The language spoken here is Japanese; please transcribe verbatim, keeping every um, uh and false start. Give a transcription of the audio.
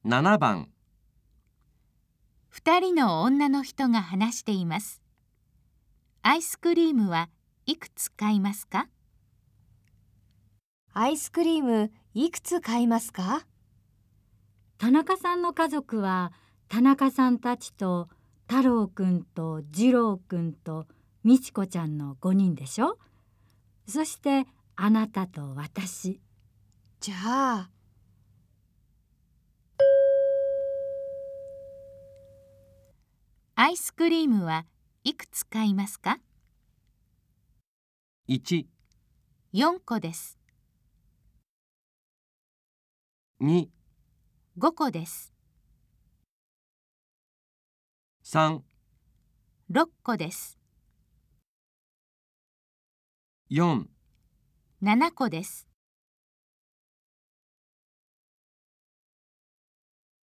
ななばん。 二人の女の人が話しています。アイスクリームはいくつ買いますか？ アイスクリームいくつ買いますか？ 田中さんの家族は田中さんたちと太郎くんと次郎くんと美智子ちゃんのごにんでしょ。そしてあなたと私。 じゃあアイスクリームはいくつ買いますか？ いち、 よんこです。 に、 ごこです。 さん、 ろっこです。 よん。 ななこです。